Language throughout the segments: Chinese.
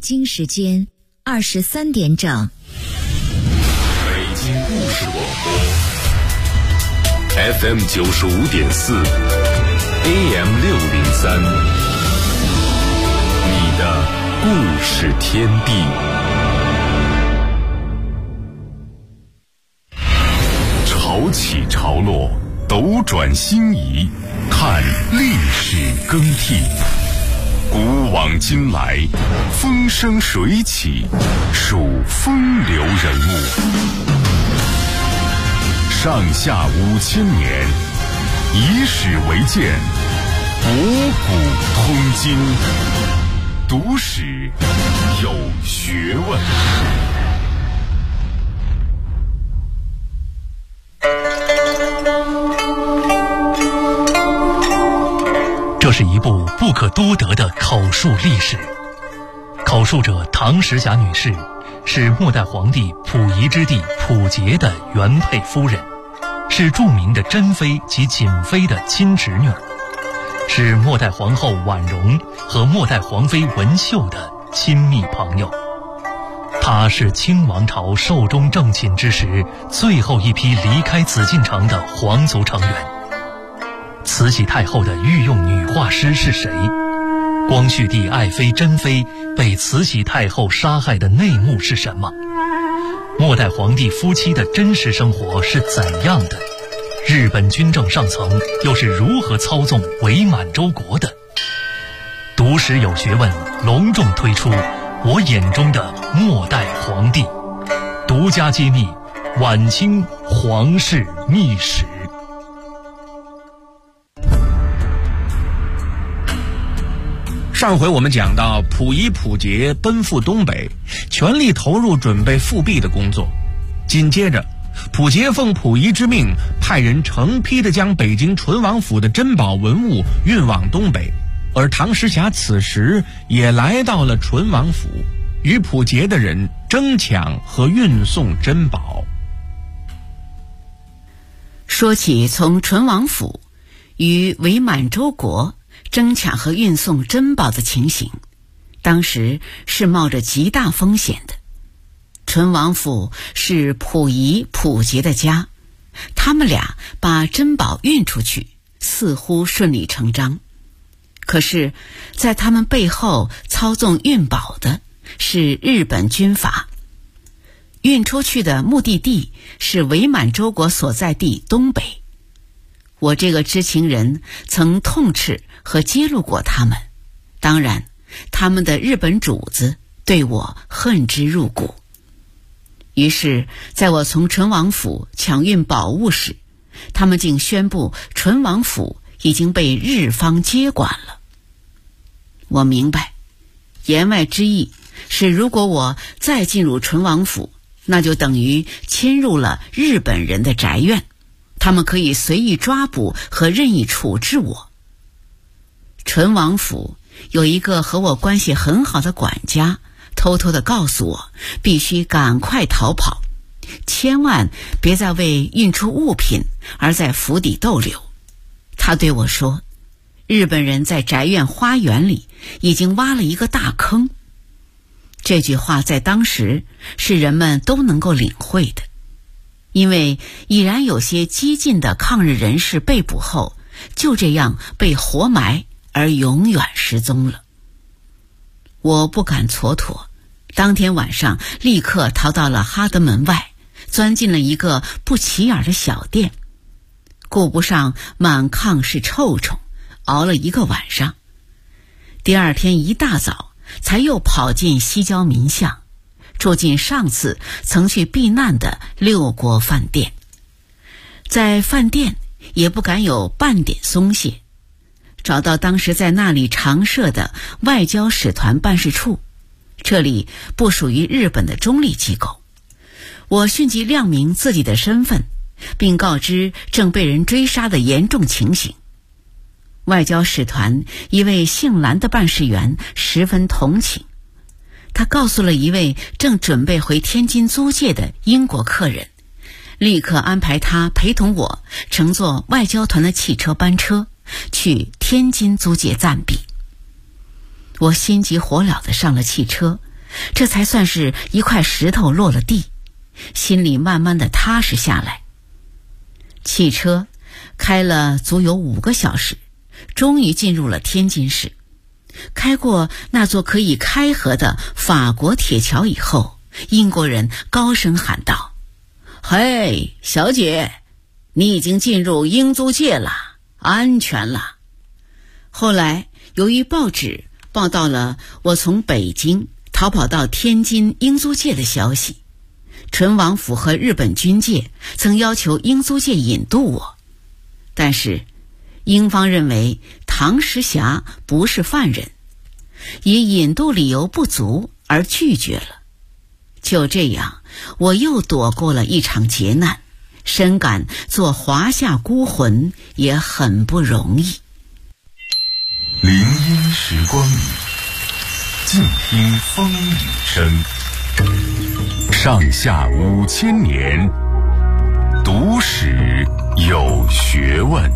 京时间23点整。 北京故事广播 FM 95.4 AM 603，你的故事天地。潮起潮落，斗转星移，看历史更替。古往今来，风生水起，数风流人物。上下5000年，以史为鉴，博古通今，读史有学问。 这是一部不可多得的口述历史。口述者唐时霞女士是末代皇帝溥仪之弟溥杰的原配夫人，是著名的珍妃及瑾妃的亲侄女，是末代皇后婉容和末代皇妃文秀的亲密朋友。她是清王朝寿终正寝之时最后一批离开紫禁城的皇族成员。慈禧太后的御用女画师是谁？光绪帝爱妃珍妃被慈禧太后杀害的内幕是什么？末代皇帝夫妻的真实生活是怎样的？日本军政上层又是如何操纵伪满洲国的？读史有学问隆重推出我眼中的末代皇帝，独家揭秘晚清皇室秘史。 上回我们讲到，溥仪溥杰奔赴东北，全力投入准备复辟的工作。紧接着，溥杰奉溥仪之命，派人成批地将北京淳王府的珍宝文物运往东北，而唐时霞此时也来到了淳王府，与溥杰的人争抢和运送珍宝。 说起从淳王府与伪满洲国争抢和运送珍宝的情形，当时是冒着极大风险的。淳王府是溥仪溥杰的家，他们俩把珍宝运出去似乎顺理成章，可是在他们背后操纵运宝的是日本军阀，运出去的目的地是伪满洲国所在地东北。我这个知情人曾痛斥和揭露过他们，当然他们的日本主子对我恨之入骨。于是在我从淳王府抢运宝物时，他们竟宣布淳王府已经被日方接管了。我明白，言外之意是如果我再进入淳王府，那就等于侵入了日本人的宅院，他们可以随意抓捕和任意处置我。淳王府有一个和我关系很好的管家，偷偷地告诉我必须赶快逃跑，千万别再为运出物品而在府邸逗留。他对我说，日本人在宅院花园里已经挖了一个大坑。这句话在当时是人们都能够领会的，因为已然有些激进的抗日人士被捕后就这样被活埋而永远失踪了。我不敢蹉跎，当天晚上立刻逃到了哈德门外，钻进了一个不起眼的小店，顾不上满炕是臭虫，熬了一个晚上。第二天一大早才又跑进西郊民巷，住进上次曾去避难的六国饭店。在饭店也不敢有半点松懈，找到当时在那里常设的外交使团办事处，这里不属于日本的中立机构。我迅即亮明自己的身份，并告知正被人追杀的严重情形。外交使团一位姓蓝的办事员十分同情，他告诉了一位正准备回天津租界的英国客人，立刻安排他陪同我乘坐外交团的汽车班车去天津租界暂避。我心急火燎地上了汽车， 这才算是一块石头落了地，心里慢慢的踏实下来。汽车开了足有5个小时，终于进入了天津市。开过那座可以开河的法国铁桥以后，英国人高声喊道：“嘿，小姐，你已经进入英租界了，安全了。”后来由于报纸报道了我从北京逃跑到天津英租界的消息，淳王府和日本军界曾要求英租界引渡我，但是英方认为唐时霞不是犯人，以引渡理由不足而拒绝了。就这样，我又躲过了一场劫难，深感做华夏孤魂也很不容易。 林荫时光里，静听风雨声。上下5000年，读史有学问。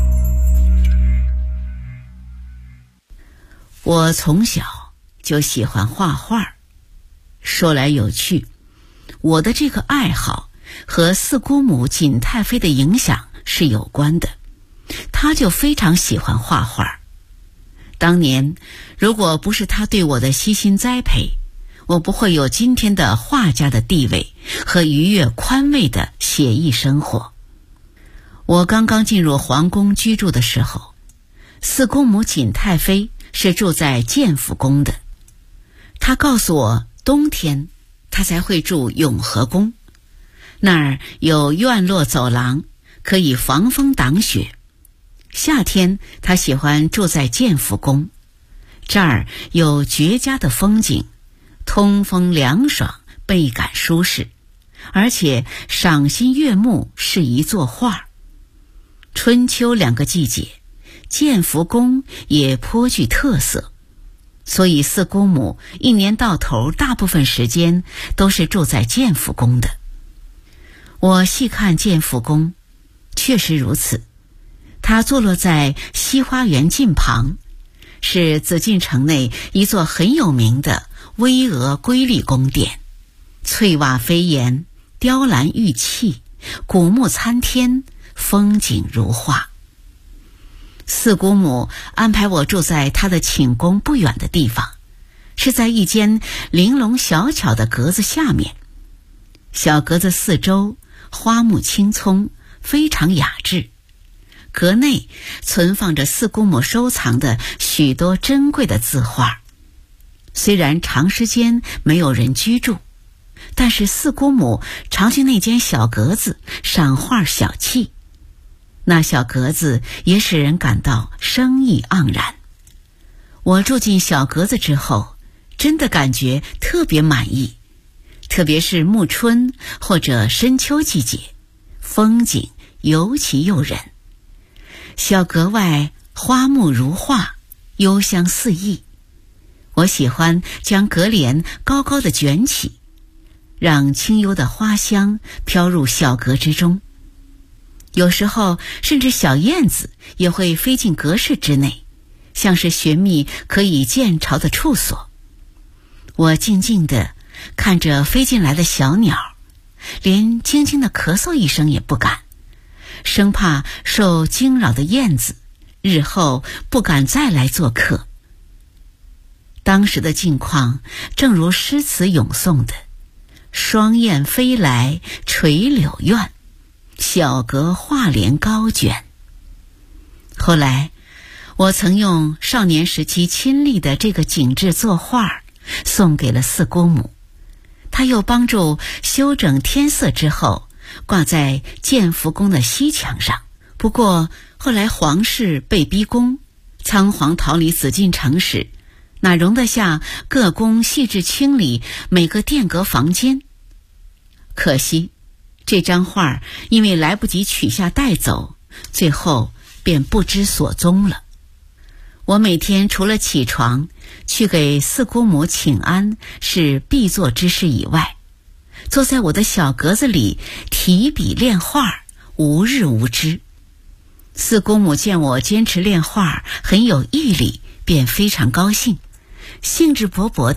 我从小就喜欢画画，说来有趣，我的这个爱好和四姑母景太妃的影响是有关的，她就非常喜欢画画。当年如果不是她对我的悉心栽培，我不会有今天的画家的地位和愉悦宽慰的写意生活。我刚刚进入皇宫居住的时候，四姑母景太妃是住在建福宫的。她告诉我，冬天她才会住永和宫，那儿有院落走廊，可以防风挡雪。夏天她喜欢住在建福宫，这儿有绝佳的风景，通风凉爽，倍感舒适，而且赏心悦目，适宜作画。春秋2个季节，建福宫也颇具特色，所以四姑母一年到头大部分时间都是住在建福宫的。我细看建福宫，确实如此。它坐落在西花园近旁，是紫禁城内一座很有名的巍峨瑰丽宫殿，翠瓦飞檐，雕栏玉砌，古木参天，风景如画。四姑母安排我住在她的寝宫不远的地方，是在一间玲珑小巧的阁子下面。小阁子四周花木青葱，非常雅致。阁内存放着四姑母收藏的许多珍贵的字画。虽然长时间没有人居住，但是四姑母常去那间小阁子赏画小憩，那小阁子也使人感到生意盎然。我住进小阁子之后，真的感觉特别满意，特别是暮春或者深秋季节，风景尤其诱人。小阁外花木如画，幽香四溢。我喜欢将阁帘高高的卷起，让清幽的花香飘入小阁之中。有时候甚至小燕子也会飞进阁室之内，像是寻觅可以见巢的处所。我静静地看着飞进来的小鸟，连轻轻地咳嗽一声也不敢，生怕受惊扰的燕子日后不敢再来做客。当时的境况正如诗词咏诵的：双燕飞来垂柳院，小阁画帘高卷。后来我曾用少年时期亲历的这个景致作画，送给了四姑母。她又帮助修整添色之后，挂在建福宫的西墙上。不过后来皇室被逼宫，仓皇逃离紫禁城时，哪容得下各宫细致清理每个殿阁房间。可惜这张画因为来不及取下带走，最后便不知所踪了。我每天除了起床去给四姑母请安是必做之事以外，坐在我的小阁子里提笔练画，无日无之。四姑母见我坚持练画很有毅力，便非常高兴，兴致勃勃地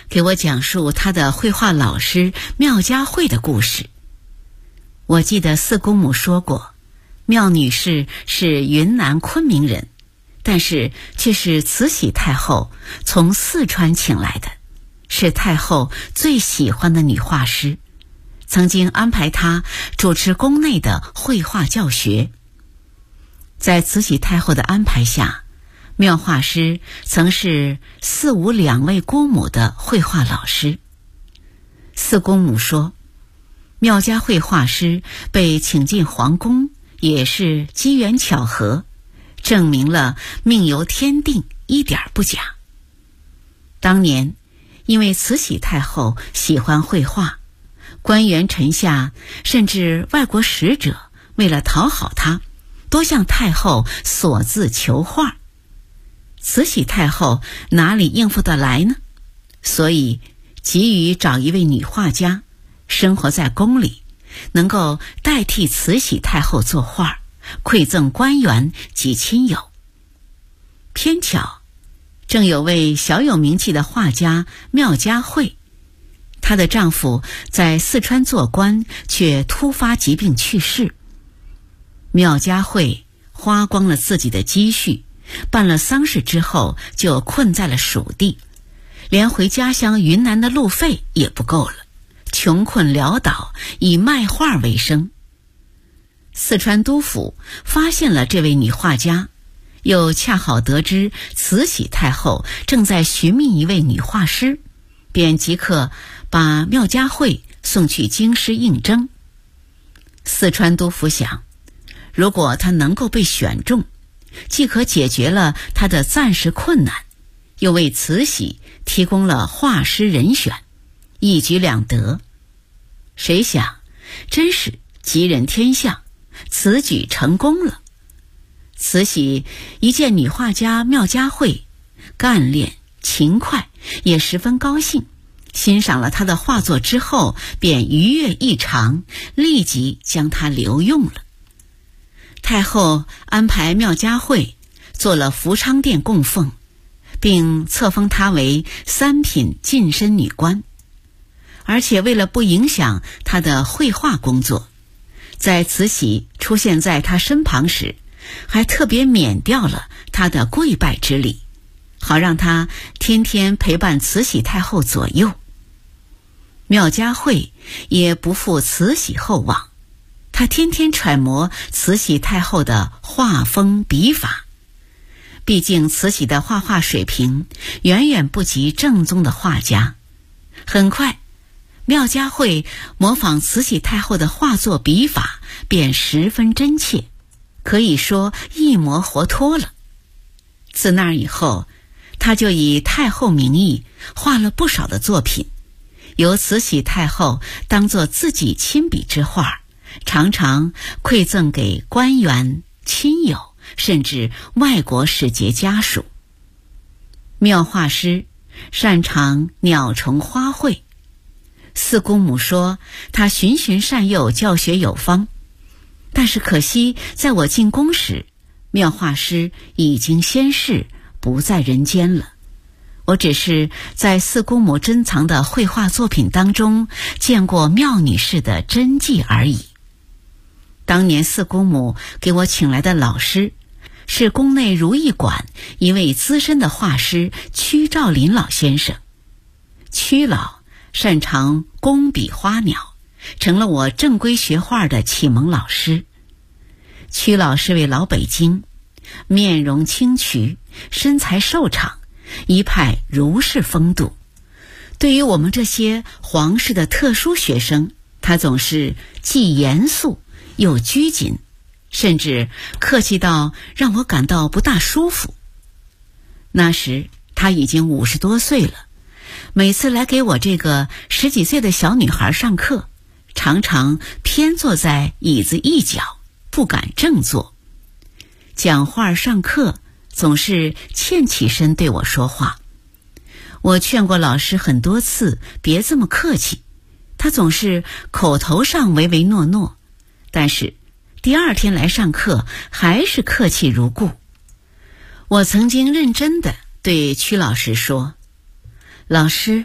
给我讲述他的绘画老师缪佳慧的故事。我记得四姑母说过，缪女士是云南昆明人，但是却是慈禧太后从四川请来的，是太后最喜欢的女画师，曾经安排她主持宫内的绘画教学。在慈禧太后的安排下，缪画师曾是四五两位姑母的绘画老师。四姑母说，缪佳慧画师被请进皇宫也是机缘巧合，证明了命由天定，一点不假。当年因为慈禧太后喜欢绘画，官员臣下甚至外国使者为了讨好她，多向太后索字求画。慈禧太后哪里应付得来呢？所以急于找一位女画家，生活在宫里，能够代替慈禧太后作画，馈赠官员及亲友。偏巧正有位小有名气的画家缪佳慧，她的丈夫在四川做官，却突发疾病去世。缪佳慧花光了自己的积蓄，办了丧事之后就困在了蜀地，连回家乡云南的路费也不够了，穷困潦倒，以卖画为生。四川督府发现了这位女画家，又恰好得知慈禧太后正在寻觅一位女画师，便即刻把缪佳慧送去京师应征。四川督府想，如果她能够被选中，既可解决了她的暂时困难，又为慈禧提供了画师人选，一举两得。谁想真是吉人天相，此举成功了。慈禧一见女画家缪佳慧干练勤快，也十分高兴，欣赏了她的画作之后，便愉悦异常，立即将她留用了。太后安排缪佳慧做了福昌殿供奉，并册封她为三品近身女官。而且为了不影响她的绘画工作，在慈禧出现在她身旁时，还特别免掉了她的跪拜之礼，好让她天天陪伴慈禧太后左右。缪佳慧也不负慈禧厚望，她天天揣摩慈禧太后的画风笔法。毕竟慈禧的画画水平远远不及正宗的画家，很快缪佳慧模仿慈禧太后的画作笔法便十分真切，可以说一模活脱了。自那以后，她就以太后名义画了不少的作品，由慈禧太后当作自己亲笔之画，常常馈赠给官员、亲友，甚至外国使节家属。缪画师擅长鸟虫花卉，四姑母说他循循善诱，教学有方，但是可惜在我进宫时，缪画师已经仙逝，不在人间了。我只是在四姑母珍藏的绘画作品当中见过缪女士的真迹而已。当年四姑母给我请来的老师是宫内如意馆一位资深的画师屈兆林老先生。屈老擅长工笔花鸟，成了我正规学画的启蒙老师。屈老是位老北京，面容清癯，身材瘦长，一派儒士风度。对于我们这些皇室的特殊学生，他总是既严肃又拘谨，甚至客气到让我感到不大舒服。那时他已经50多岁了，每次来给我这个10几岁的小女孩上课，常常偏坐在椅子一角，不敢正坐。讲话上课总是欠起身对我说话。我劝过老师很多次别这么客气，他总是口头上唯唯诺诺，但是第二天来上课还是客气如故。我曾经认真地对屈老师说，老师，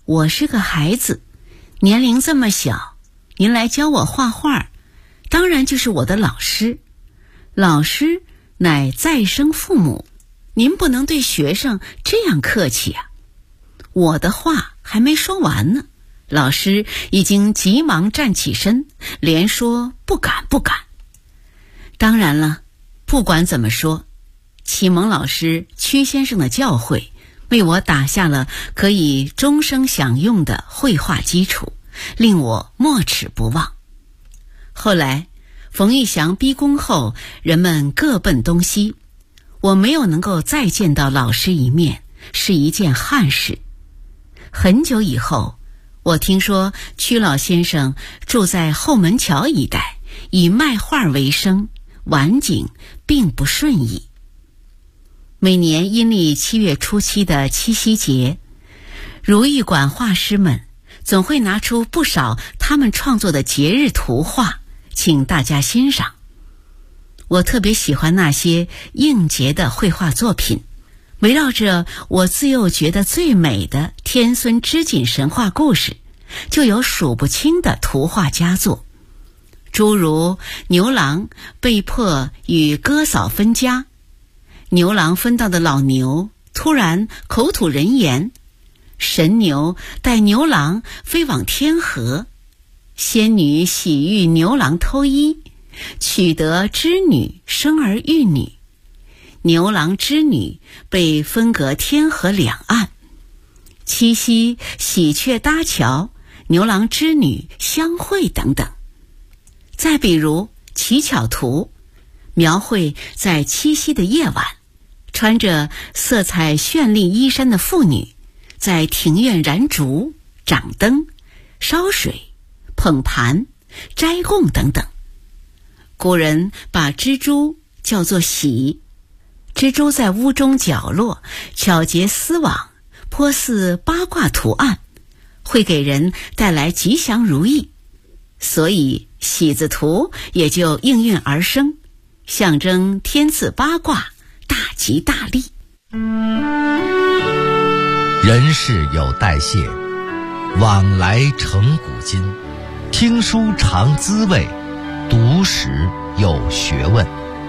我是个孩子，年龄这么小，您来教我画画，当然就是我的老师。老师乃再生父母，您不能对学生这样客气啊。我的话还没说完呢，老师已经急忙站起身，连说不敢不敢。当然了，不管怎么说，启蒙老师屈先生的教诲为我打下了可以终生享用的绘画基础，令我没齿不忘。后来冯玉祥逼宫后，人们各奔东西，我没有能够再见到老师一面，是一件憾事。很久以后，我听说屈老先生住在后门桥一带，以卖画为生，晚景并不顺意。每年阴历7月初7的七夕节，如意馆画师们总会拿出不少他们创作的节日图画，请大家欣赏。我特别喜欢那些应节的绘画作品，围绕着我自幼觉得最美的天孙织锦神话故事，就有数不清的图画佳作，诸如牛郎被迫与哥嫂分家，牛郎分到的老牛突然口吐人言，神牛带牛郎飞往天河，仙女喜遇牛郎偷衣，取得织女生儿育女，牛郎织女被分隔天河两岸，七夕喜鹊搭桥，牛郎织女相会等等。再比如乞巧图，描绘在七夕的夜晚，穿着色彩绚丽衣衫的妇女在庭院燃烛、掌灯、烧水、捧盘、斋供等等。古人把蜘蛛叫做喜，蜘蛛在屋中角落巧结丝网，颇似八卦图案，会给人带来吉祥如意，所以喜字图也就应运而生，象征天赐八卦，大吉大利。 人事有代谢，往来成古今。听书尝滋味，读史有学问。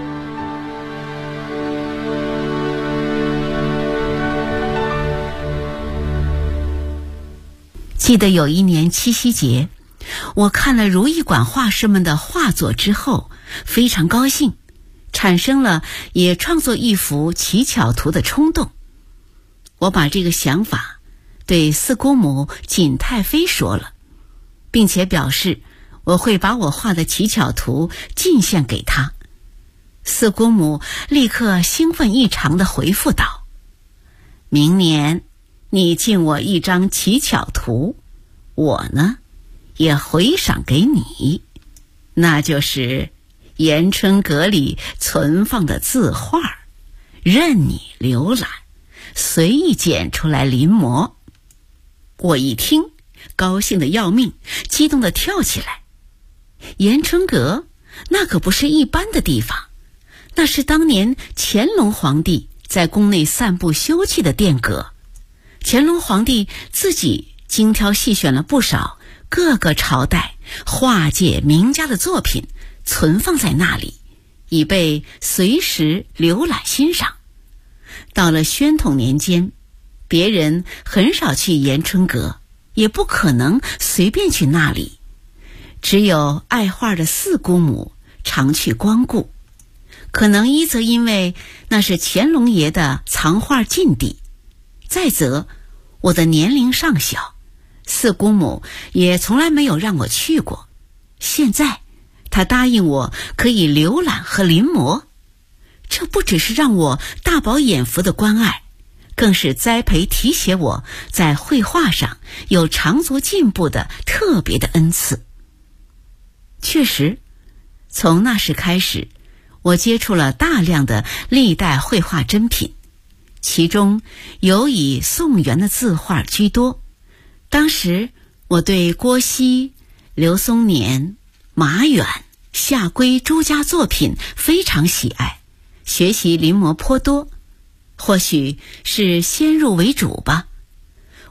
记得有一年七夕节，我看了如意馆画师们的画作之后，非常高兴，产生了也创作一幅乞巧图的冲动。我把这个想法对四姑母锦太妃说了，并且表示我会把我画的乞巧图进献给她。四姑母立刻兴奋异常地回复道：明年你进我一张乞巧图，我呢也回赏给你，那就是延春阁里存放的字画，任你浏览，随意剪出来临摹。我一听，高兴得要命，激动地跳起来。延春阁那可不是一般的地方，那是当年乾隆皇帝在宫内散步休憩的殿阁。乾隆皇帝自己精挑细选了不少各个朝代画界名家的作品，存放在那里，以备随时浏览欣赏。到了宣统年间，别人很少去延春阁，也不可能随便去那里，只有爱画的四姑母常去光顾。可能一则因为那是乾隆爷的藏画禁地，再则我的年龄尚小，四姑母也从来没有让我去过。现在她答应我可以浏览和临摹，这不只是让我大饱眼福的关爱，更是栽培提携我在绘画上有长足进步的特别的恩赐。确实，从那时开始，我接触了大量的历代绘画珍品，其中有以宋元的字画居多。当时我对郭熙、刘松年、马远、夏圭诸家作品非常喜爱，学习临摹颇多，或许是先入为主吧。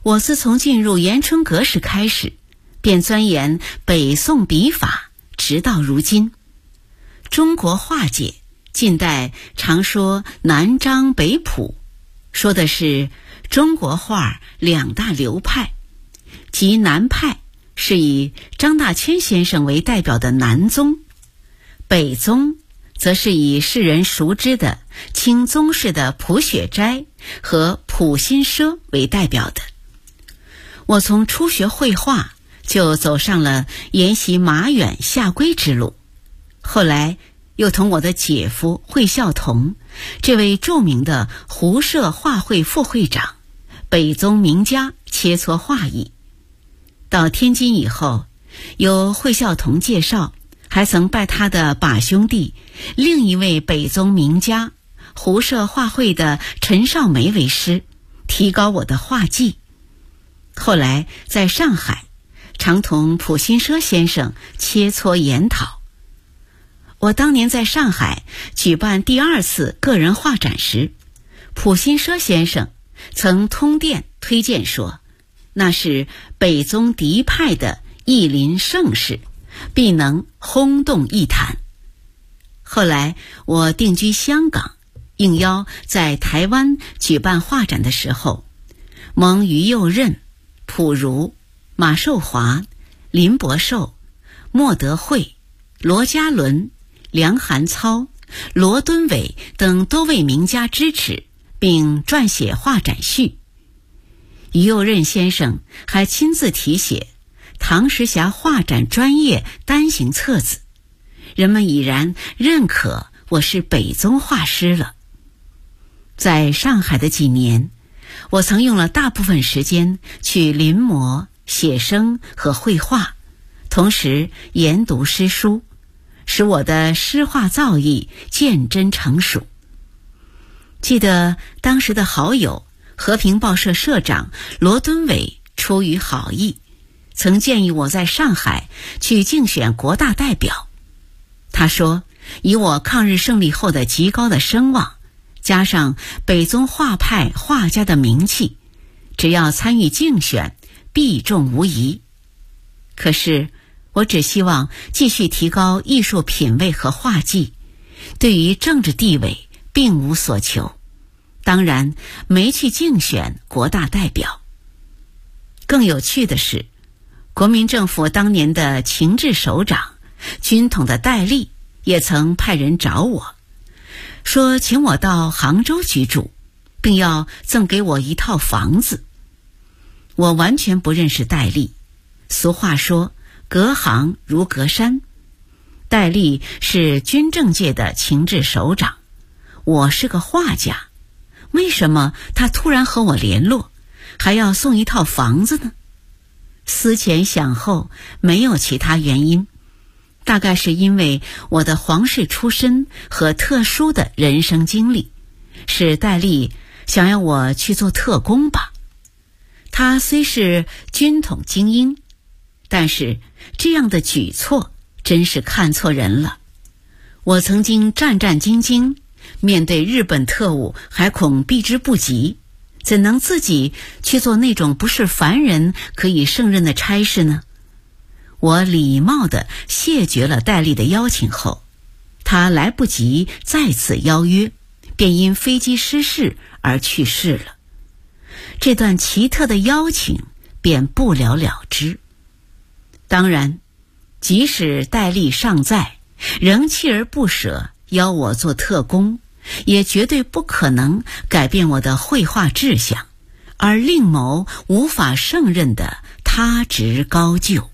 我自从进入延春阁时开始，便钻研北宋笔法，直到如今。中国画界近代常说南张北朴，说的是中国画两大流派，即南派是以张大千先生为代表的南宗，北宗则是以世人熟知的清宗室的朴学斋和朴新奢为代表的。我从初学绘画就走上了研习马远下归之路，后来又同我的姐夫惠孝同，这位著名的胡社画会副会长，北宗名家切磋画艺。到天津以后，由惠孝同介绍，还曾拜他的把兄弟另一位北宗名家胡社画会的陈少梅为师，提高我的画技。后来在上海常同朴新奢先生切磋研讨。我当年在上海举办第2次个人画展时，朴新奢先生曾通电推荐说，那是北宗嫡派的艺林盛世，必能轰动艺坛。后来我定居香港，应邀在台湾举办画展的时候，蒙于右任、朴如、马寿华、林伯寿、莫德惠、罗家伦、梁寒操、罗敦伟等多位名家支持，并撰写画展序。于右任先生还亲自题写唐时霞画展专业单行册子，人们已然认可我是北宗画师了。在上海的几年，我曾用了大部分时间去临摹、写生和绘画，同时研读诗书，使我的诗画造诣渐臻成熟。记得当时的好友和平报社社长罗敦伟出于好意，曾建议我在上海去竞选国大代表。他说，以我抗日胜利后的极高的声望，加上北宗画派画家的名气，只要参与竞选，必中无疑。可是我只希望继续提高艺术品味和画技，对于政治地位并无所求，当然没去竞选国大代表。更有趣的是，国民政府当年的情治首长、军统的戴笠也曾派人找我，说请我到杭州居住，并要赠给我一套房子。我完全不认识戴笠，俗话说隔行如隔山。戴笠是军政界的情治首长，我是个画家，为什么他突然和我联络，还要送一套房子呢？思前想后，没有其他原因，大概是因为我的皇室出身和特殊的人生经历，使戴笠想要我去做特工吧。他虽是军统精英，但是这样的举措真是看错人了。我曾经战战兢兢，面对日本特务还恐避之不及，怎能自己去做那种不是凡人可以胜任的差事呢？我礼貌地谢绝了戴笠的邀请后，他来不及再次邀约，便因飞机失事而去世了。这段奇特的邀请便不了了之。当然，即使戴笠尚在，仍锲而不舍邀我做特工，也绝对不可能改变我的绘画志向，而另谋无法胜任的他职高就。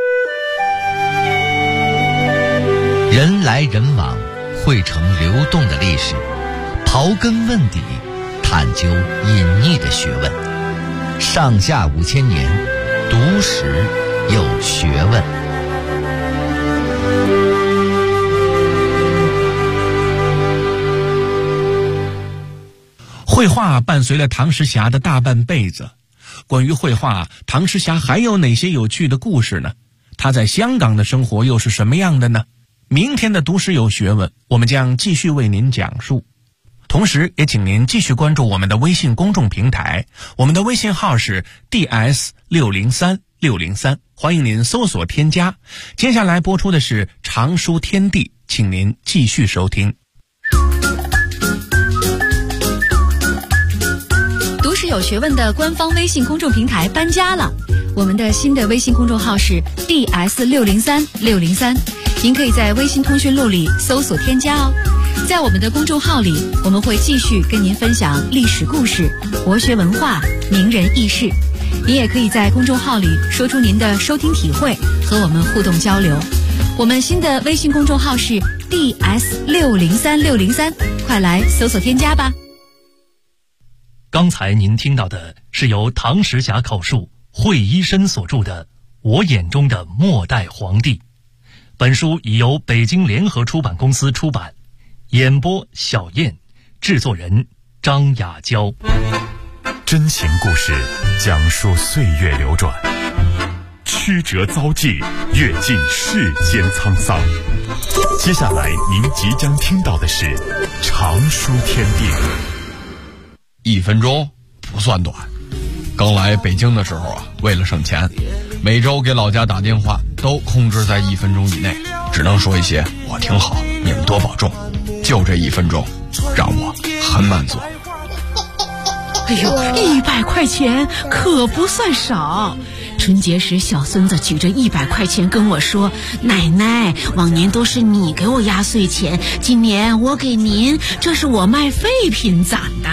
人来人往，汇成流动的历史，刨根问底，探究隐匿的学问。上下5000年，读史有学问。 绘画伴随了唐时霞的大半辈子。关于绘画，唐时霞还有哪些有趣的故事呢？她在香港的生活又是什么样的呢？明天的读史有学问，我们将继续为您讲述。 同时也请您继续关注我们的微信公众平台，我们的微信号是 DS603603，欢迎您搜索添加。接下来播出的是常书天地，请您继续收听。 读史有学问的官方微信公众平台搬家了，我们的新的微信公众号是 DS603603，您可以在微信通讯录里搜索添加哦。在我们的公众号里，我们会继续跟您分享历史故事、国学文化、名人轶事。您也可以在公众号里说出您的收听体会，和我们互动交流。我们新的微信公众号是 DS603603，快来搜索添加吧。 刚才您听到的是由唐时侠口述、惠一生所著的《我眼中的末代皇帝》。本书已由北京联合出版公司出版，演播小燕，制作人张雅娇。 真情故事讲述岁月流转，曲折遭际，阅尽世间沧桑。接下来您即将听到的是常书天地。 1分钟不算短。刚来北京的时候啊，为了省钱，每周给老家打电话都控制在1分钟以内，只能说一些我挺好，你们多保重。就这1分钟，让我很满足。 哎呦，100块钱可不算少。春节时，小孙子举着100块钱跟我说：“奶奶，往年都是你给我压岁钱，今年我给您，这是我卖废品攒的。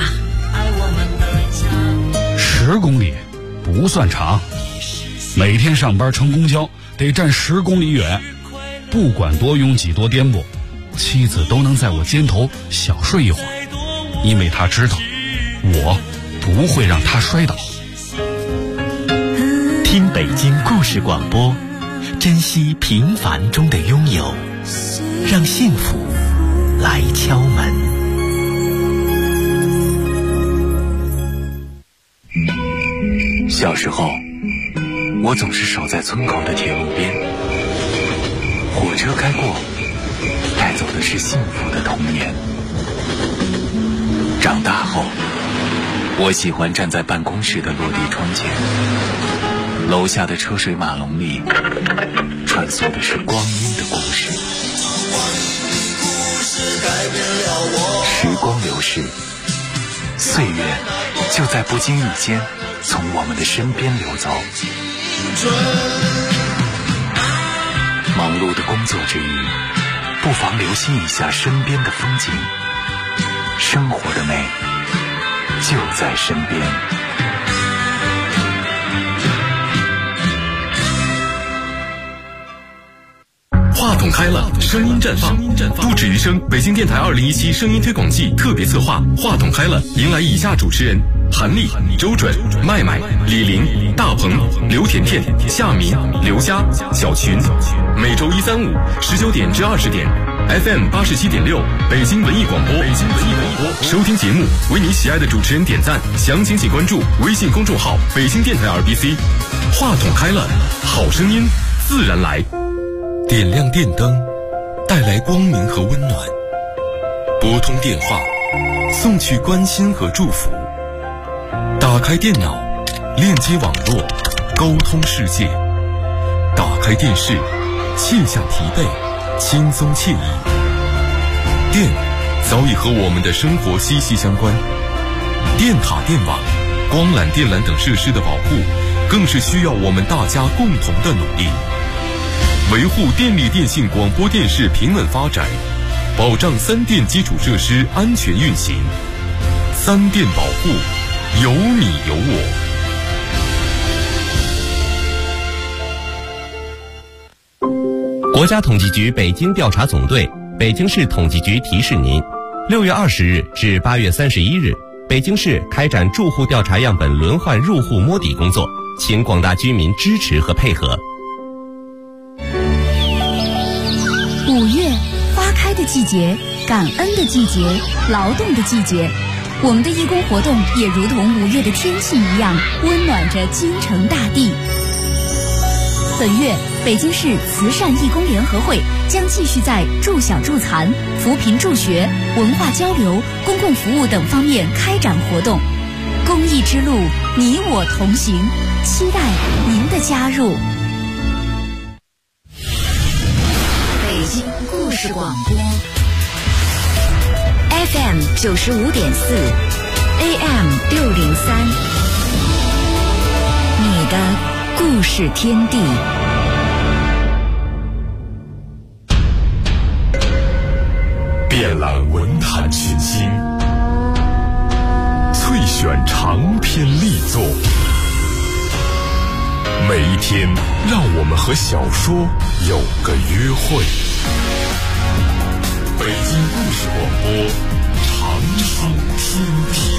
”10公里不算长，每天上班乘公交得站10公里远，不管多拥挤多颠簸，妻子都能在我肩头小睡一会儿，因为她知道我不会让她摔倒。 听北京故事广播，珍惜平凡中的拥有，让幸福来敲门。 小时候，我总是守在村口的铁路边，火车开过，带走的是幸福的童年。长大后，我喜欢站在办公室的落地窗前，楼下的车水马龙里穿梭的是光阴的故事。时光流逝，岁月就在不经意间从我们的身边流走。忙碌的工作之余，不妨留心一下身边的风景，生活的美就在身边。 话筒开了，声音绽放，不止于声。北京电台2017声音推广季特别策划《话筒开了》，迎来以下主持人：韩丽、周准、麦麦、李玲、大鹏、刘甜甜、夏明、刘佳、小群。每周1、3、5 19点至20点 ，FM 87.6，北京文艺广播。收听节目，为你喜爱的主持人点赞，详情请关注微信公众号“北京电台 RBC”。话筒开了，好声音自然来。点亮电灯，带来光明和温暖；拨通电话，送去关心和祝福；打开电脑，链接网络，沟通世界；打开电视，卸下疲惫，轻松惬意。电早已和我们的生活息息相关，电塔、电网、光缆、电缆等设施的保护，更是需要我们大家共同的努力。维护电力电信广播电视平稳发展，保障3电基础设施安全运行。3电保护，有你有我。 国家统计局北京调查总队、北京市统计局提示您：6月20日至8月31日，北京市开展住户调查样本轮换入户摸底工作，请广大居民支持和配合。 5月，花开的季节，感恩的季节，劳动的季节。我们的义工活动也如同5月的天气一样，温暖着京城大地。本月， 北京市慈善义工联合会将继续在助小助残、扶贫助学、文化交流、公共服务等方面开展活动。公益之路，你我同行，期待您的加入。 北京故事广播 FM 95.4 AM 603，你的故事天地。 遍览文坛群星，萃选长篇力作，每一天让我们和小说有个约会。北京故事广播，长书天地。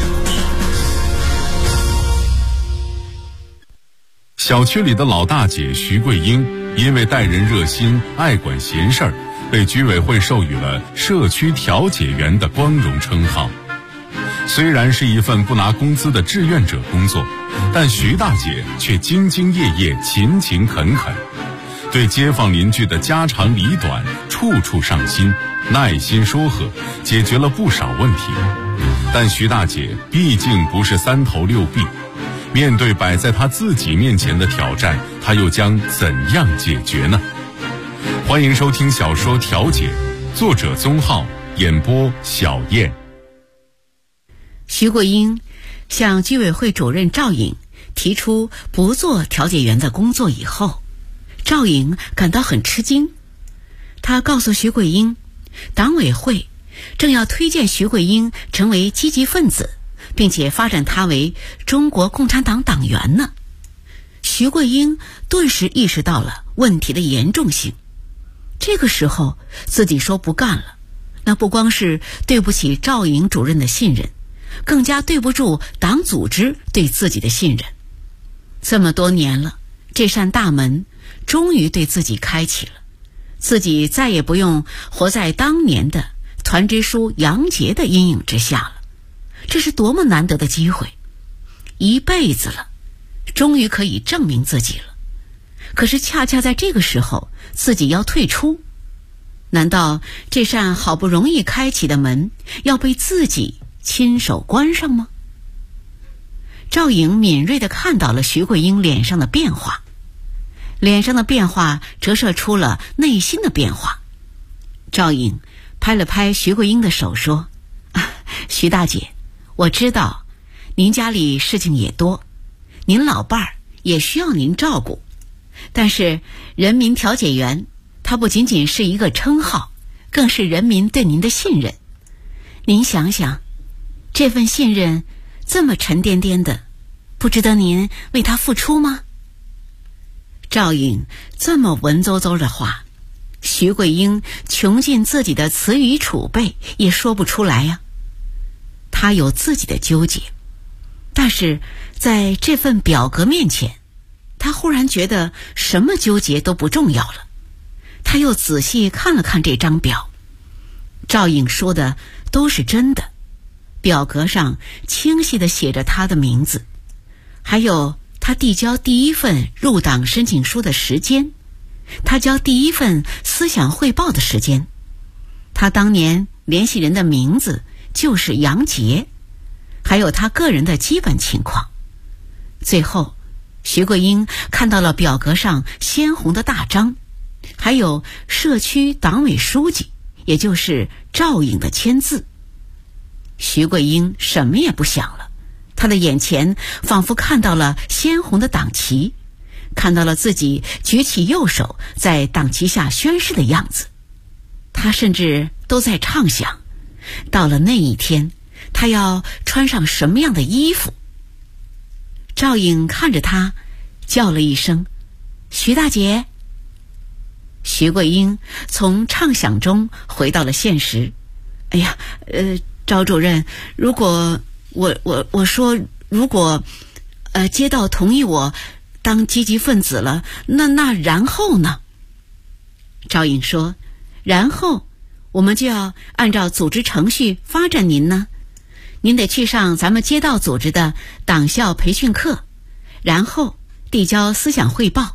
小区里的老大姐徐桂英，因为待人热心、爱管闲事儿，被居委会授予了社区调解员的光荣称号。虽然是一份不拿工资的志愿者工作，但徐大姐却兢兢业业、勤勤恳恳，对街坊邻居的家长里短处处上心，耐心说和，解决了不少问题。但徐大姐毕竟不是三头六臂，面对摆在她自己面前的挑战，她又将怎样解决呢？欢迎收听小说《调解》，作者宗浩，演播小燕。 徐桂英向居委会主任赵颖提出不做调解员的工作以后，赵颖感到很吃惊。他告诉徐桂英，党委会正要推荐徐桂英成为积极分子，并且发展她为中国共产党党员呢。徐桂英顿时意识到了问题的严重性。这个时候自己说不干了，那不光是对不起赵颖主任的信任，更加对不住党组织对自己的信任。这么多年了，这扇大门终于对自己开启了，自己再也不用活在当年的团支书杨杰的阴影之下了。这是多么难得的机会，一辈子了，终于可以证明自己了。可是恰恰在这个时候，自己要退出，难道这扇好不容易开启的门要被自己亲手关上吗？赵颖敏锐地看到了徐桂英脸上的变化，脸上的变化折射出了内心的变化。赵颖拍了拍徐桂英的手说，徐大姐，我知道您家里事情也多，您老伴儿也需要您照顾，但是人民调解员它不仅仅是一个称号，更是人民对您的信任。您想想，这份信任这么沉甸甸的，不值得您为他付出吗？赵颖这么文绉绉的话，徐桂英穷尽自己的词语储备也说不出来呀。她有自己的纠结，但是在这份表格面前，她忽然觉得什么纠结都不重要了。她又仔细看了看这张表，赵颖说的都是真的，表格上清晰地写着她的名字，还有她递交第一份入党申请书的时间，她交第一份思想汇报的时间，她当年联系人的名字就是杨杰，还有她个人的基本情况。最后徐桂英看到了表格上鲜红的大章，还有社区党委书记，也就是赵颖的签字。徐桂英什么也不想了，她的眼前仿佛看到了鲜红的党旗，看到了自己举起右手在党旗下宣誓的样子。她甚至都在畅想，到了那一天，她要穿上什么样的衣服。赵颖看着她，叫了一声，徐大姐。徐桂英从畅想中回到了现实。哎呀，赵主任，如果我说如果街道同意我当积极分子了，那然后呢？赵颖说，然后我们就要按照组织程序发展您呢。您得去上咱们街道组织的党校培训课，然后递交思想汇报，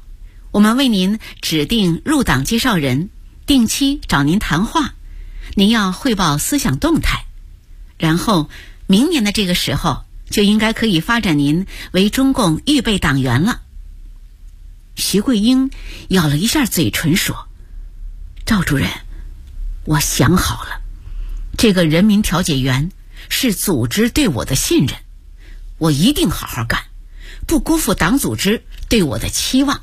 我们为您指定入党介绍人，定期找您谈话，您要汇报思想动态，然后明年的这个时候就应该可以发展您为中共预备党员了。徐桂英咬了一下嘴唇说：赵主任，我想好了，这个人民调解员是组织对我的信任，我一定好好干，不辜负党组织对我的期望。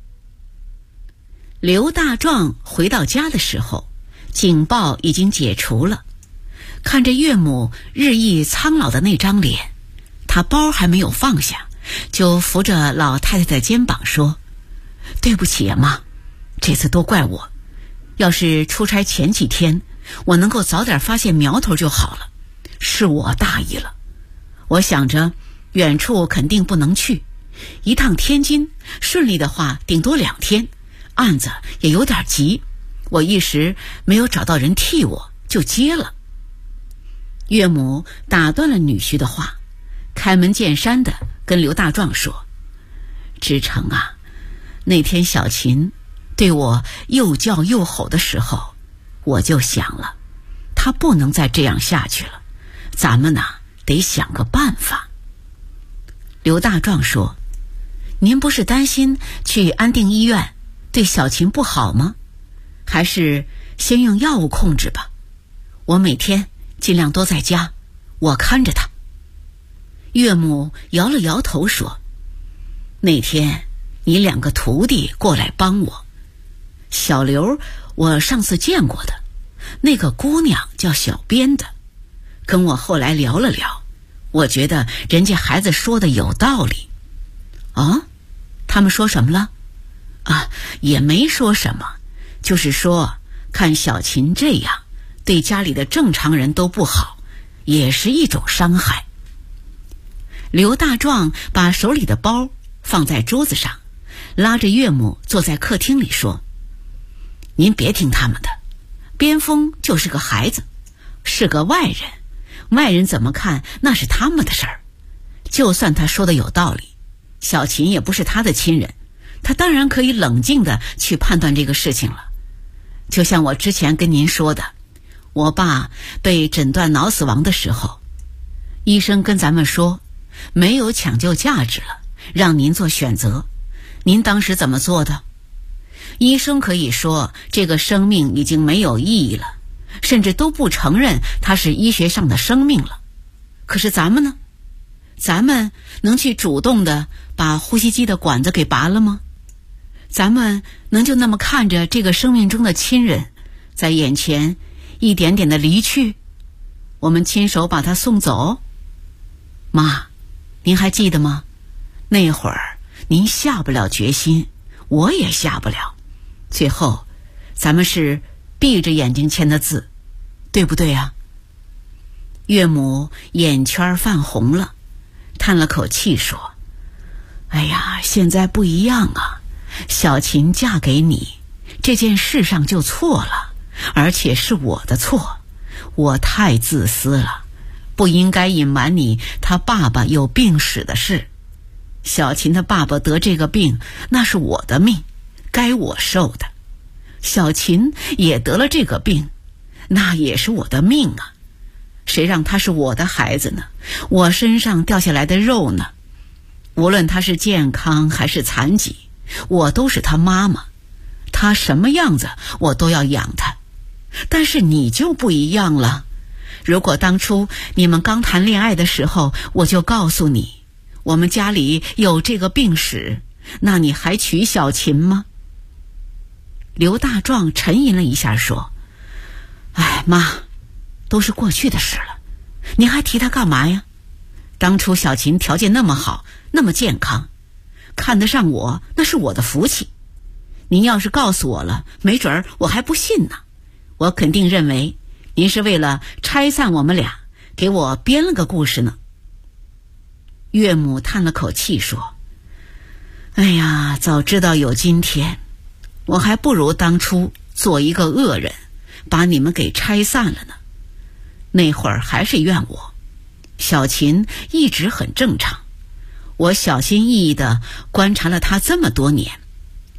刘大壮回到家的时候，警报已经解除了。看着岳母日益苍老的那张脸，他包还没有放下，就扶着老太太的肩膀说：对不起啊妈，这次都怪我，要是出差前几天我能够早点发现苗头就好了，是我大意了。我想着远处肯定不能去，一趟天津顺利的话顶多2天，案子也有点急，我一时没有找到人替我，就接了。岳母打断了女婿的话，开门见山的跟刘大壮说：志成啊，那天小琴对我又叫又吼的时候，我就想了，她不能再这样下去了，咱们得想个办法。刘大壮说：您不是担心去安定医院对小琴不好吗？还是先用药物控制吧，我每天尽量多在家，我看着她。岳母摇了摇头说：那天你2个徒弟过来帮我，小刘我上次见过的，那个姑娘叫小编的，跟我后来聊了聊，我觉得人家孩子说的有道理。啊，他们说什么了？也没说什么，就是说看小琴这样对家里的正常人都不好，也是一种伤害。刘大壮把手里的包放在桌子上，拉着岳母坐在客厅里说：您别听他们的，边锋就是个孩子，是个外人，外人怎么看那是他们的事儿。就算他说的有道理，小琴也不是他的亲人，他当然可以冷静的去判断这个事情了。就像我之前跟您说的，我爸被诊断脑死亡的时候，医生跟咱们说没有抢救价值了，让您做选择，您当时怎么做的？医生可以说这个生命已经没有意义了，甚至都不承认它是医学上的生命了。可是咱们呢？咱们能去主动的把呼吸机的管子给拔了吗？咱们能就那么看着这个生命中的亲人在眼前一点点的离去，我们亲手把他送走？妈，您还记得吗？那会儿您下不了决心，我也下不了，最后咱们是闭着眼睛签的字，对不对啊？岳母眼圈泛红了，叹了口气说：哎呀，现在不一样啊，小琴嫁给你这件事上就错了，而且是我的错，我太自私了，不应该隐瞒你他爸爸有病史的事。小琴的爸爸得这个病，那是我的命，该我受的。小琴也得了这个病，那也是我的命啊，谁让他是我的孩子呢？我身上掉下来的肉呢？无论他是健康还是残疾，我都是他妈妈，他什么样子我都要养他。但是你就不一样了，如果当初你们刚谈恋爱的时候我就告诉你我们家里有这个病史，那你还娶小琴吗？刘大壮沉吟了一下说：哎，妈，都是过去的事了，你还提他干嘛呀？当初小琴条件那么好，那么健康，看得上我，那是我的福气。您要是告诉我了，没准儿我还不信呢，我肯定认为您是为了拆散我们俩，给我编了个故事呢。岳母叹了口气说：哎呀，早知道有今天，我还不如当初做一个恶人，把你们给拆散了呢。那会儿还是怨我，小琴一直很正常，我小心翼翼地观察了她这么多年，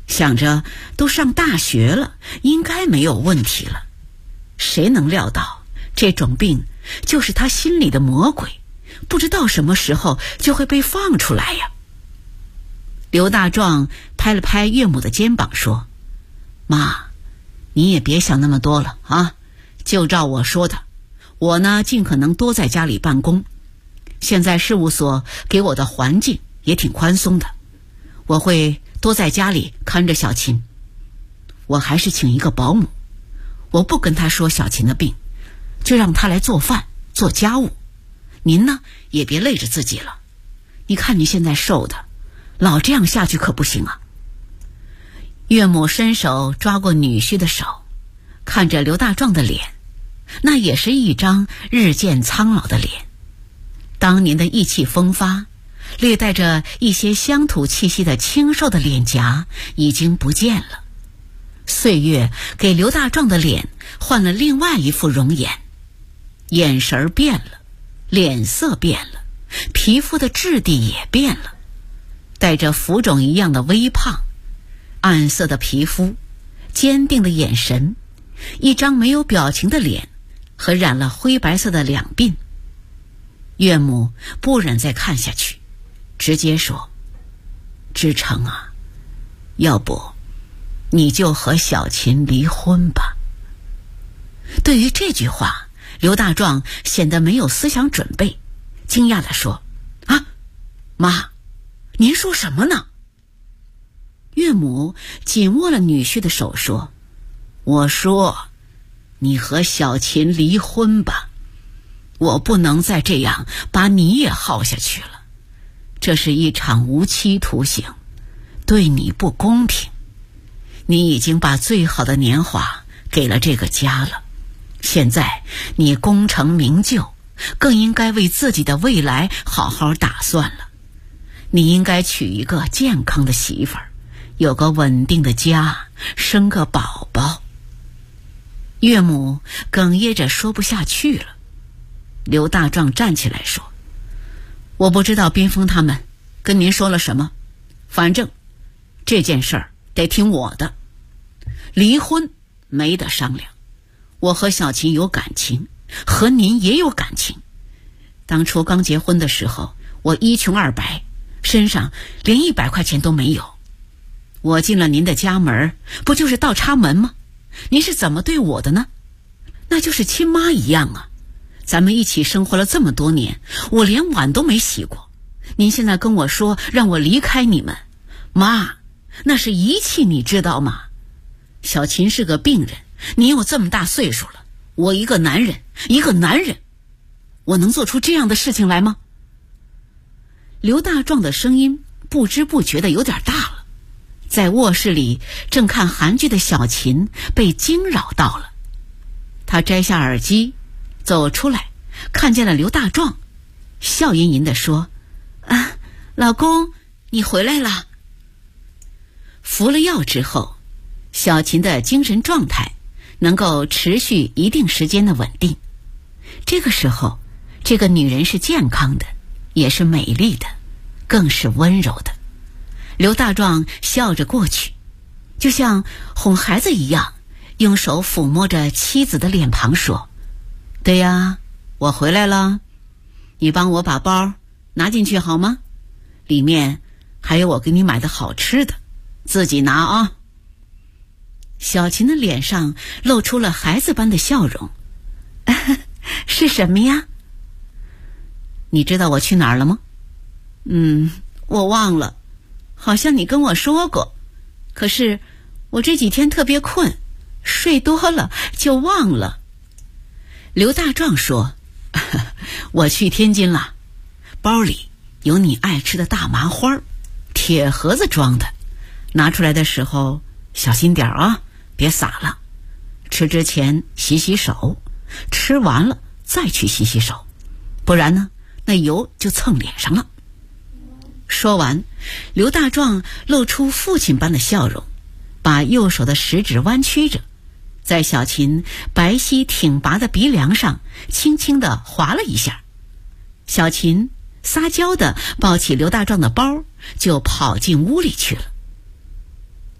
想着都上大学了，应该没有问题了。谁能料到这种病就是他心里的魔鬼，不知道什么时候就会被放出来呀。刘大壮拍了拍岳母的肩膀说：妈，你也别想那么多了啊，就照我说的，我呢尽可能多在家里办公。现在事务所给我的环境也挺宽松的，我会多在家里看着小琴。我还是请一个保姆，我不跟他说小琴的病，就让他来做饭做家务。您呢也别累着自己了，你看你现在瘦的，老这样下去可不行啊。岳母伸手抓过女婿的手，看着刘大壮的脸，那也是一张日渐苍老的脸。当年的意气风发，略带着一些乡土气息的清瘦的脸颊已经不见了。岁月给刘大壮的脸换了另外一副容颜，眼神变了，脸色变了，皮肤的质地也变了，带着浮肿一样的微胖，暗色的皮肤，坚定的眼神，一张没有表情的脸和染了灰白色的两鬓。岳母不忍再看下去，直接说：志成啊，要不你就和小琴离婚吧。对于这句话，刘大壮显得没有思想准备，惊讶地说：啊，妈，您说什么呢？岳母紧握了女婿的手说：我说你和小琴离婚吧，我不能再这样把你也耗下去了，这是一场无期徒刑，对你不公平。你已经把最好的年华给了这个家了，现在你功成名就，更应该为自己的未来好好打算了。你应该娶一个健康的媳妇儿，有个稳定的家，生个宝宝。岳母哽咽着说不下去了。刘大壮站起来说：我不知道边锋他们跟您说了什么，反正这件事儿得听我的，离婚没得商量。我和小琴有感情，和您也有感情。当初刚结婚的时候，我一穷二白，身上连100块钱都没有。我进了您的家门，不就是倒插门吗？您是怎么对我的呢？那就是亲妈一样啊。咱们一起生活了这么多年，我连碗都没洗过。您现在跟我说让我离开你们，妈，那是遗弃，你知道吗？小琴是个病人，你有这么大岁数了，我一个男人，我能做出这样的事情来吗？刘大壮的声音不知不觉的有点大了，在卧室里正看韩剧的小琴被惊扰到了。他摘下耳机走出来，看见了刘大壮，笑吟吟地说：啊，老公，你回来了。服了药之后，小琴的精神状态能够持续一定时间的稳定。这个时候，这个女人是健康的，也是美丽的，更是温柔的。刘大壮笑着过去，就像哄孩子一样，用手抚摸着妻子的脸庞说：对呀，我回来了，你帮我把包拿进去好吗？里面还有我给你买的好吃的，自己拿啊。小琴的脸上露出了孩子般的笑容。是什么呀？你知道我去哪儿了吗？我忘了，好像你跟我说过，可是我这几天特别困，睡多了就忘了。刘大壮说：我去天津了，包里有你爱吃的大麻花，铁盒子装的，拿出来的时候小心点啊，别洒了。吃之前洗洗手，吃完了再去洗洗手，不然呢，那油就蹭脸上了。说完，刘大壮露出父亲般的笑容，把右手的食指弯曲着，在小琴白皙挺拔的鼻梁上轻轻地划了一下。小琴撒娇地抱起刘大壮的包，就跑进屋里去了。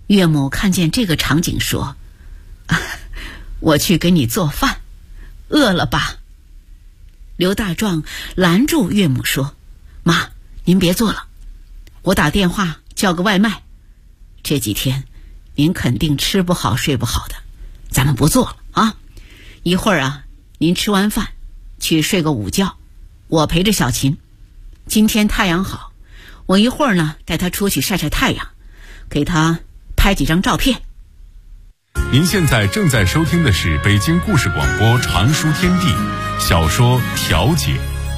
岳母看见这个场景说：“我去给你做饭，饿了吧？”刘大壮拦住岳母说：“妈，您别做了，我打电话叫个外卖。这几天您肯定吃不好睡不好的，咱们不做了啊！一会儿啊，您吃完饭去睡个午觉，我陪着小琴。今天太阳好，我一会儿呢带她出去晒晒太阳，给她拍几张照片。” 您现在正在收听的是北京故事广播常书天地小说《调解》。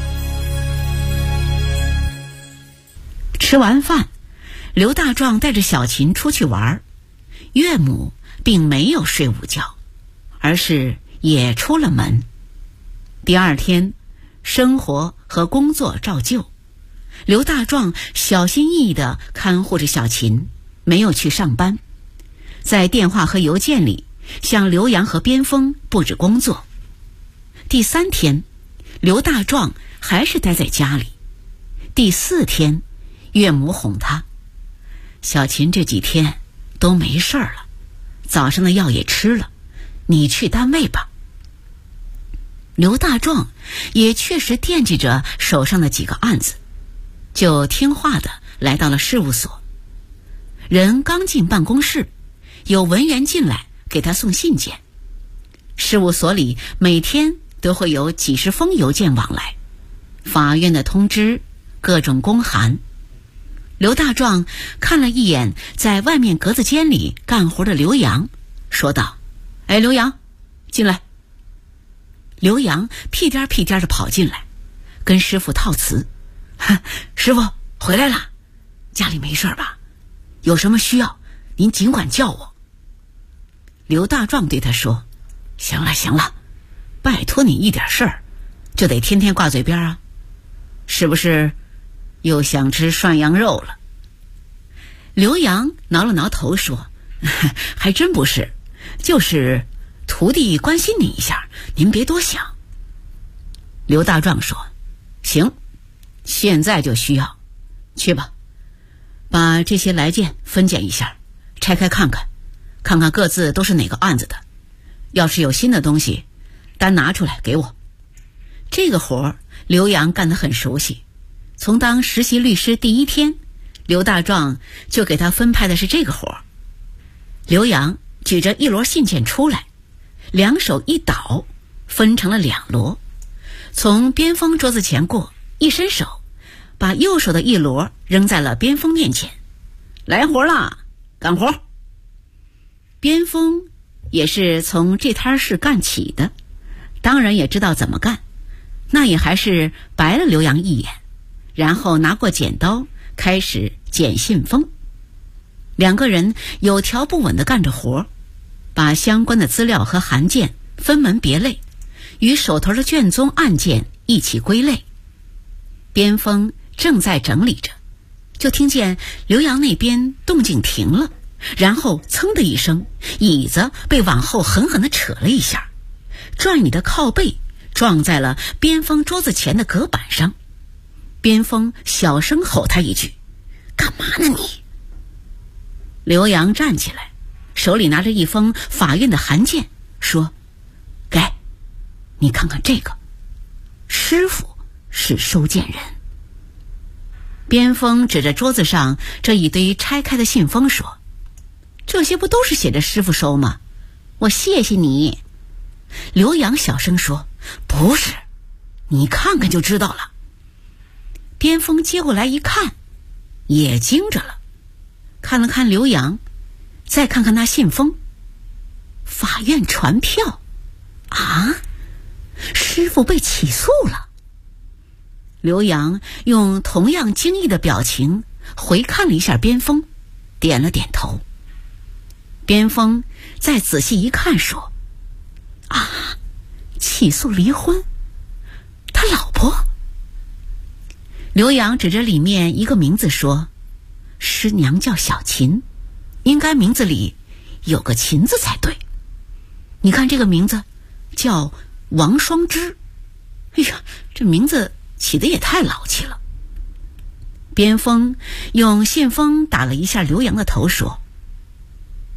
吃完饭，刘大壮带着小琴出去玩，岳母并没有睡午觉，而是也出了门。第二天，生活和工作照旧，刘大壮小心翼翼地看护着小琴，没有去上班，在电话和邮件里向刘洋和边锋布置工作。第3天，刘大壮还是待在家里。第4天，岳母哄他：“小琴这几天都没事了，早上的药也吃了，你去单位吧。”刘大壮也确实惦记着手上的几个案子，就听话的来到了事务所。人刚进办公室，有文员进来给他送信件。事务所里每天都会有几十封邮件往来，法院的通知，各种公函。刘大壮看了一眼在外面格子间里干活的刘洋，说道：“哎，刘洋，进来。”刘洋屁颠屁颠地跑进来，跟师傅套词：“师傅回来了，家里没事吧？有什么需要您尽管叫我。”刘大壮对他说：“行了行了，拜托你一点事儿就得天天挂嘴边啊，是不是又想吃涮羊肉了？”刘洋挠了挠头说：“还真不是，就是徒弟关心你一下，您别多想。”刘大壮说：“行，现在就需要，去吧，把这些来件分拣一下，拆开看看，看看各自都是哪个案子的，要是有新的东西，单拿出来给我。”这个活刘洋干得很熟悉，从当实习律师第1天，刘大壮就给他分派的是这个活。刘洋举着一摞信件出来，两手一倒，分成了2摞，从边锋桌子前过，一伸手把右手的一摞扔在了边锋面前：“来活啦，干活。”边锋也是从这摊事干起的，当然也知道怎么干，那也还是白了刘洋一眼，然后拿过剪刀开始剪信封。2个人有条不紊地干着活，把相关的资料和函件分门别类，与手头的卷宗案件一起归类。边锋正在整理着，就听见刘洋那边动静停了，然后噌的一声，椅子被往后狠狠地扯了一下，转椅的靠背撞在了边锋桌子前的隔板上。边锋小声吼他一句：“干嘛呢你？”刘洋站起来，手里拿着一封法院的函件，说：“给，你看看这个，师傅是收件人。”边锋指着桌子上这一堆拆开的信封说：“这些不都是写着师傅收吗？我谢谢你。”刘洋小声说：“不是，你看看就知道了。”边锋接过来一看，也惊着了，看了看刘洋，再看看那信封，法院传票啊，师傅被起诉了。刘洋用同样惊异的表情回看了一下边锋，点了点头。边锋再仔细一看说：“啊，起诉离婚，他老婆。”刘洋指着里面一个名字说：“师娘叫小琴，应该名字里有个琴字才对。你看这个名字叫王双枝，哎呀，这名字起得也太老气了。”边锋用信封打了一下刘洋的头说：“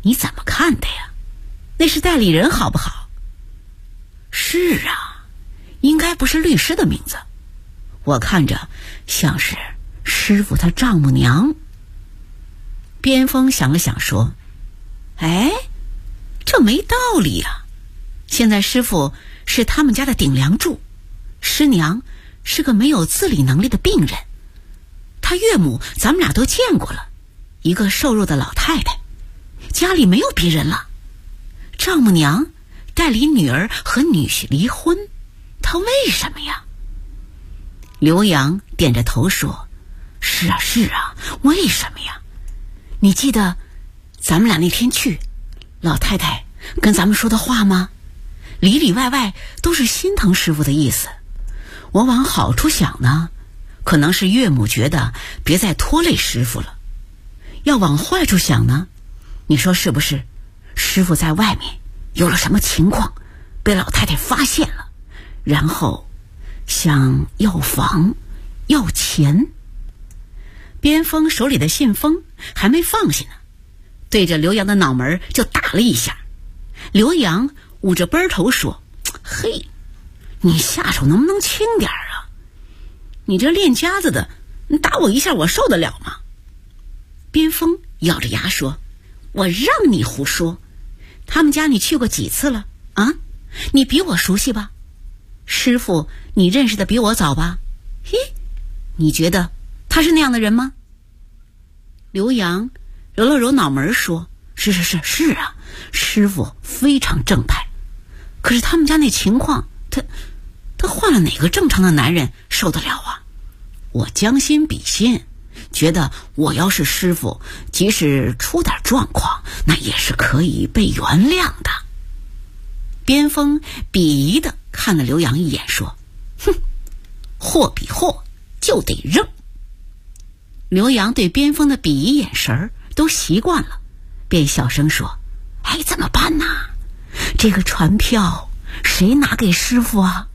你怎么看的呀？那是代理人好不好？是啊，应该不是律师的名字，我看着像是师傅他丈母娘。边锋想了想说，哎，这没道理啊，现在师傅是他们家的顶梁柱，师娘是个没有自理能力的病人，他岳母咱们俩都见过了，一个瘦弱的老太太，家里没有别人了。丈母娘代理女儿和女婿离婚，她为什么呀？刘洋点着头说，是啊是啊，为什么呀？你记得咱们俩那天去，老太太跟咱们说的话吗？里里外外都是心疼师傅的意思。我往好处想呢，可能是岳母觉得别再拖累师傅了。要往坏处想呢，你说是不是？师傅在外面有了什么情况，被老太太发现了，然后想要房要钱。边锋手里的信封还没放下呢，对着刘洋的脑门就打了一下。刘洋捂着背头说，嘿，你下手能不能轻点啊？你这练家子的，你打我一下我受得了吗？边锋咬着牙说，我让你胡说，他们家你去过几次了啊？你比我熟悉吧？师傅你认识的比我早吧？嘿，你觉得他是那样的人吗？刘洋揉了揉脑门说，是啊，师傅非常正派，可是他们家那情况，他换了哪个正常的男人受得了啊？我将心比心，觉得我要是师傅，即使出点状况，那也是可以被原谅的。边锋鄙夷地看了刘洋一眼说，哼，货比货就得扔。刘洋对边锋的鄙夷眼神都习惯了，便小声说，哎，怎么办呢？这个传票谁拿给师傅啊？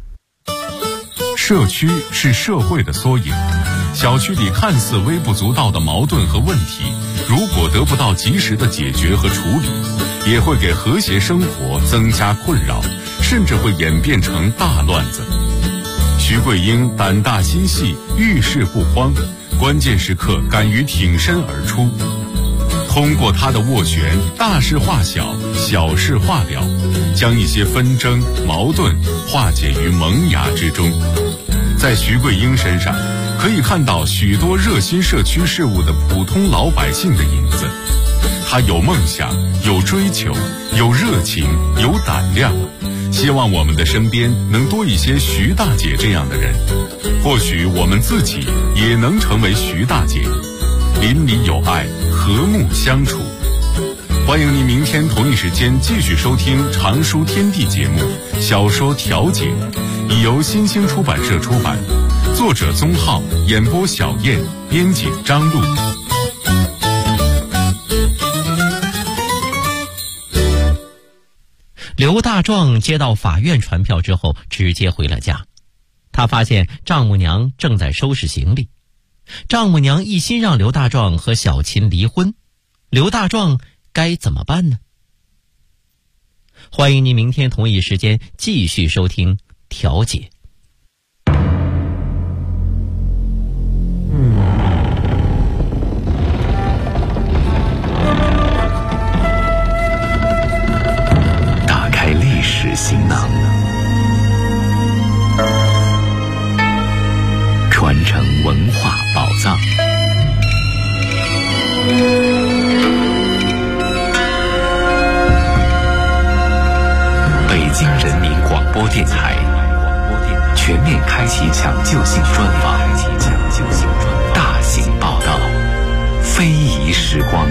社区是社会的缩影，小区里看似微不足道的矛盾和问题，如果得不到及时的解决和处理，也会给和谐生活增加困扰，甚至会演变成大乱子。徐桂英胆大心细，遇事不慌，关键时刻敢于挺身而出。通过他的斡旋，大事化小，小事化了，将一些纷争矛盾化解于萌芽之中。在徐桂英身上可以看到许多热心社区事务的普通老百姓的影子。他有梦想，有追求，有热情，有胆量，希望我们的身边能多一些徐大姐这样的人，或许我们自己也能成为徐大姐，邻里有爱，和睦相处。欢迎您明天同一时间继续收听《常书天地》节目《小说调解》，已由新兴出版社出版，作者宗浩，演播小燕，编辑张璐。 刘大壮接到法院传票之后，直接回了家。他发现丈母娘正在收拾行李。丈母娘一心让刘大壮和小琴离婚，刘大壮该怎么办呢？欢迎您明天同一时间继续收听《调解》。 打开历史行囊，传承文化宝藏。北京人民广播电台全面开启抢救性专访，大型报道，非遗时光。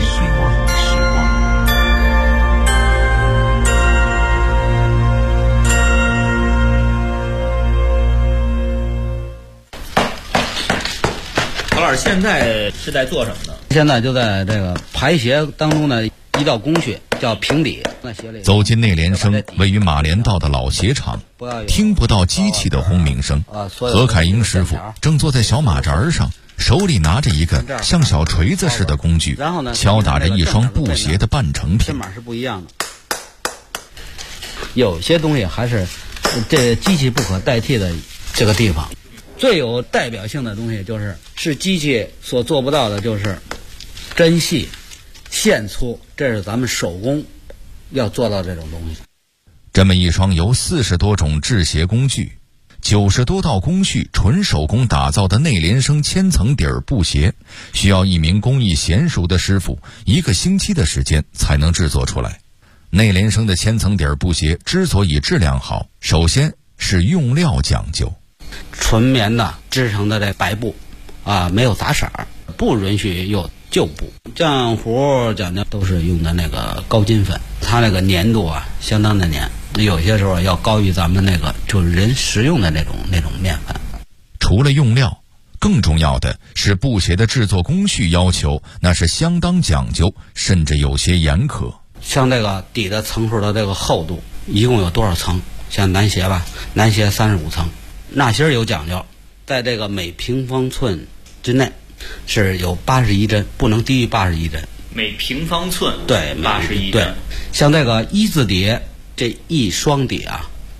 曹老师现在是在做什么呢？ 现在就在这个排协当中呢，一道工序叫平底。 走进内联升位于马连道的老鞋厂，听不到机器的轰鸣声。何凯英师傅正坐在小马扎上， 手里拿着一个像小锤子似的工具， 然后呢， 敲打着一双布鞋的半成品。 针码是不一样的。有些东西还是这机器不可代替的这个地方。最有代表性的东西是机器所做不到的，就是针细、线粗，这是咱们手工要做到这种东西。 这么一双由40多种制鞋工具、90多道工序纯手工打造的内联升千层底儿布鞋，需要一名工艺娴熟的师傅1个星期的时间才能制作出来。内联升的千层底儿布鞋之所以质量好，首先是用料讲究。 纯棉的织成的这白布没有杂色，不允许有旧布。浆糊讲究都是用的那个高筋粉，它那个粘度相当的粘，有些时候要高于咱们那个就是人食用的那种面粉。 除了用料，更重要的是布鞋的制作工序要求，那是相当讲究，甚至有些严苛。 像这个底的层数的这个厚度一共有多少层？像男鞋男鞋35层。纳鞋有讲究，在这个每平方寸之内是有81针，不能低于81针。 每平方寸对 81针。 对，像这个一字底这一双底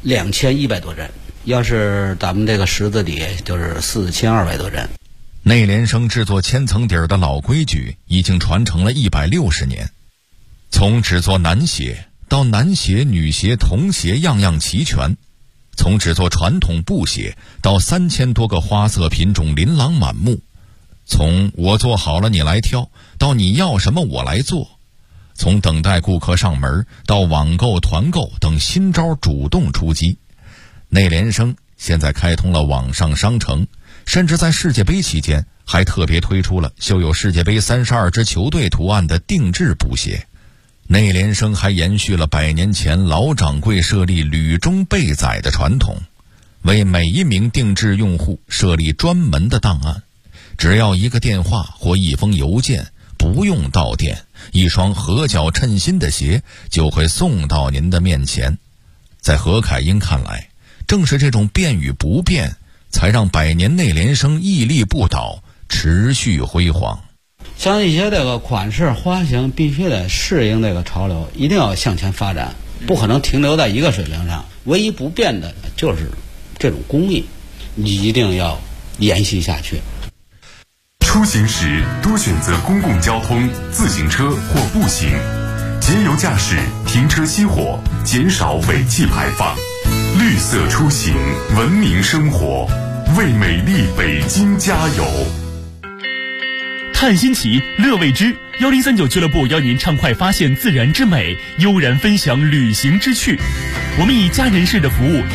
2100多针，要是咱们这个十字底就是4200多针。 内联升制作千层底儿的老规矩已经传承了160年，从只做男鞋到男鞋、女鞋、童鞋样样齐全。从只做传统布鞋到3000多个花色品种琳琅满目，从我做好了你来挑到你要什么我来做，从等待顾客上门到网购团购等新招主动出击。内联升现在开通了网上商城，甚至在世界杯期间还特别推出了绣有世界杯32支球队图案的定制布鞋。内联升还延续了100年前老掌柜设立履中备载的传统，为每一名定制用户设立专门的档案，只要一个电话或一封邮件，不用到店，一双合脚称心的鞋就会送到您的面前。在何凯英看来，正是这种变与不变，才让100年内联升屹立不倒，持续辉煌。 像一些这个款式花型必须得适应这个潮流，一定要向前发展，不可能停留在一个水平上。唯一不变的就是这种工艺，你一定要延续下去。 出行时多选择公共交通、自行车或步行，节油驾驶，停车熄火，减少尾气排放。绿色出行，文明生活，为美丽北京加油。 探新奇，乐未知，1039俱乐部邀您畅快发现自然之美，悠然分享旅行之趣。我们以家人式的服务